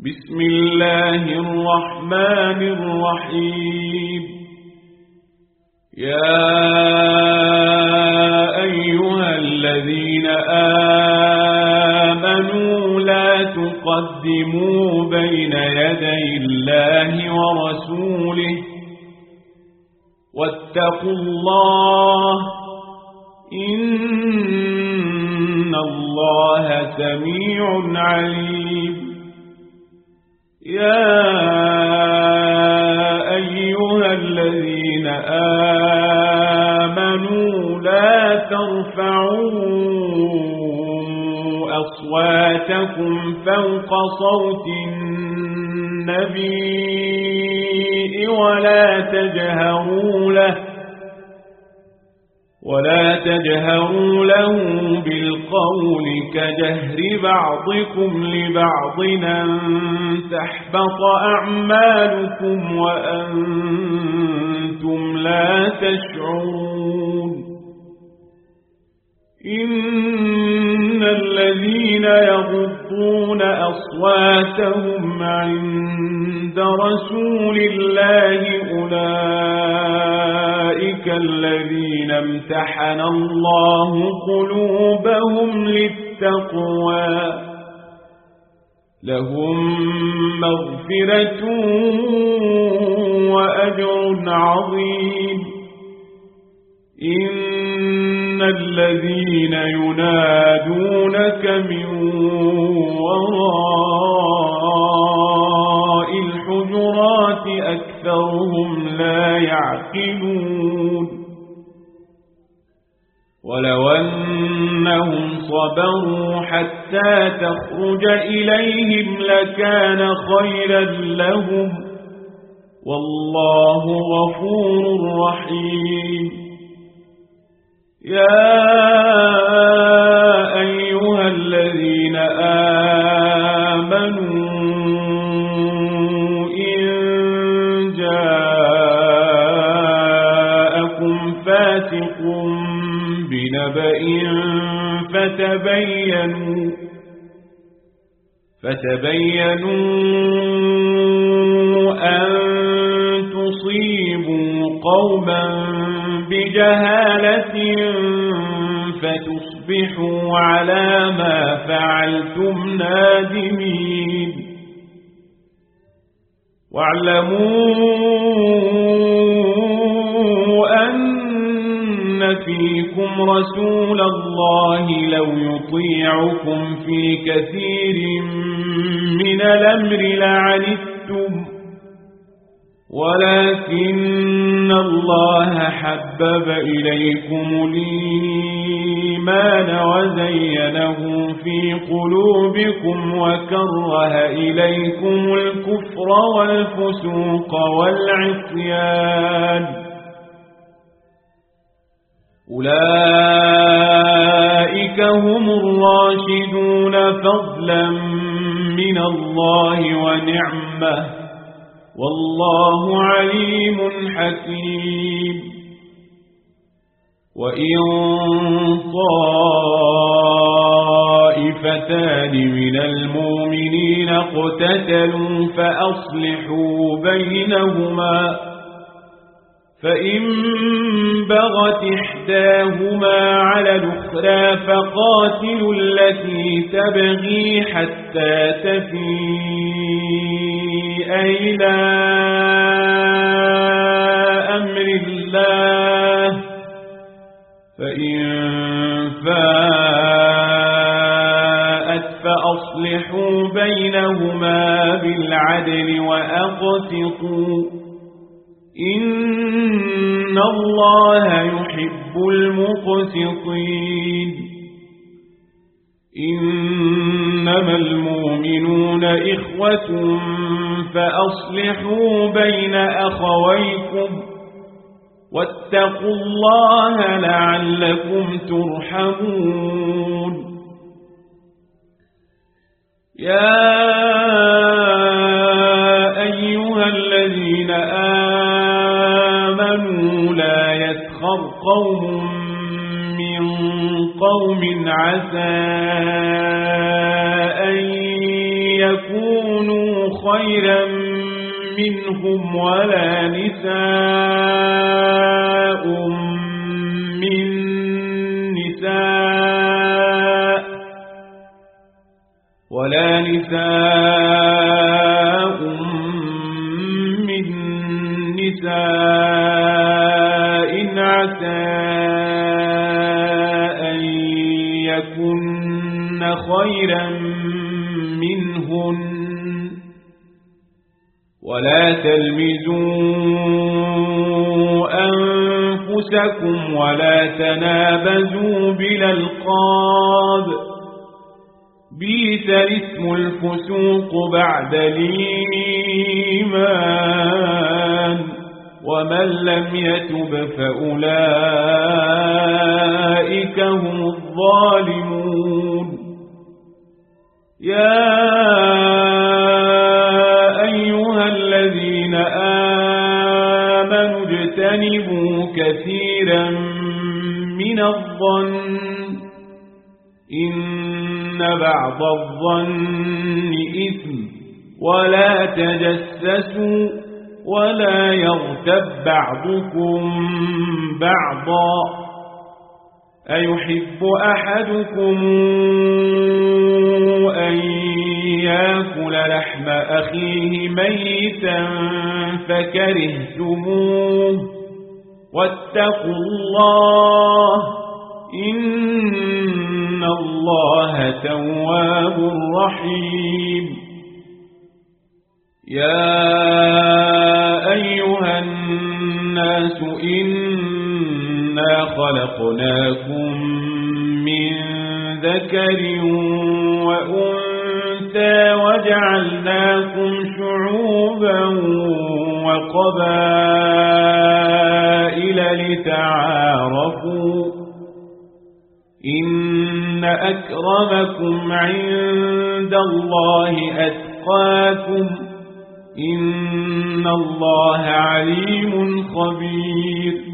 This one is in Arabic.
بسم الله الرحمن الرحيم. يا أيها الذين آمنوا لا تقدموا بين يدي الله ورسوله واتقوا الله إن الله سميع عليم. يا أيها الذين آمنوا لا ترفعوا أصواتكم فوق صوت النبي ولا تجهروا له بالقول كجهر بعضكم لبعض أن تحبط أعمالكم وأنتم لا تشعرون. إن الذين يغضون أصواتهم عند رسول الله أولئك الذين امتحن الله قلوبهم للتقوى لهم مغفرة وأجر عظيم. إن الذين ينادونك من وراء الحجرات أكثرهم لا يعقلون. ولو أنهم صبروا حتى تخرج إليهم لكان خيرا لهم والله غفور رحيم. يا أيها الذين آمنوا إن جاءكم فاسق بنبأ فتبينوا أن تصيبوا قوما بجهالة فتصبحوا على ما فعلتم نادمين. واعلموا أن فيكم رسول الله لو يطيعكم في كثير من الأمر لعنتم ولكن الله حبب إليكم الإيمان وزينه في قلوبكم وكره إليكم الكفر والفسوق والعصيان أولئك هم الراشدون فضلا من الله ونعمة والله عليم حكيم. وإن طائفتان من المؤمنين اقتتلوا فأصلحوا بينهما فإن بغت إحداهما على الأخرى فقاتلوا التي تبغي حتى تفيء إلى أمر الله فإن فاءت فأصلحوا بينهما بالعدل وأقسطوا إن الله يحب المقسطين. إنما المؤمنون إخوة فأصلحوا بين أخويكم واتقوا الله لعلكم ترحمون. يا أيها الذين آمنوا لا يسخر قوم من قوم عسى أن يكونوا خيرا منهم ولا نساء من نساء عسى أن يكن خيرا منهن ولا تلمزوا أنفسكم ولا تنابزوا بالألقاب بئس الاسم الفسوق بعد الإيمان ومن لم يتب فأولئك هم الظالمون يا أيها الذين آمنوا اجتنبوا كثيرا من الظن إن بعض الظن إثم ولا تجسسوا ولا يغتب بعضكم بعضا أيحب أحدكم أن يأكل لحم أخيه ميتا فكرهتموه واتقوا الله إن الله تواب رحيم يا أيها الناس إنا خلقناكم من ذكر وأنثى وجعلناكم شعوبا وقبائل لتعارفوا إن أكرمكم عند الله أتقاكم إن الله عليم خبير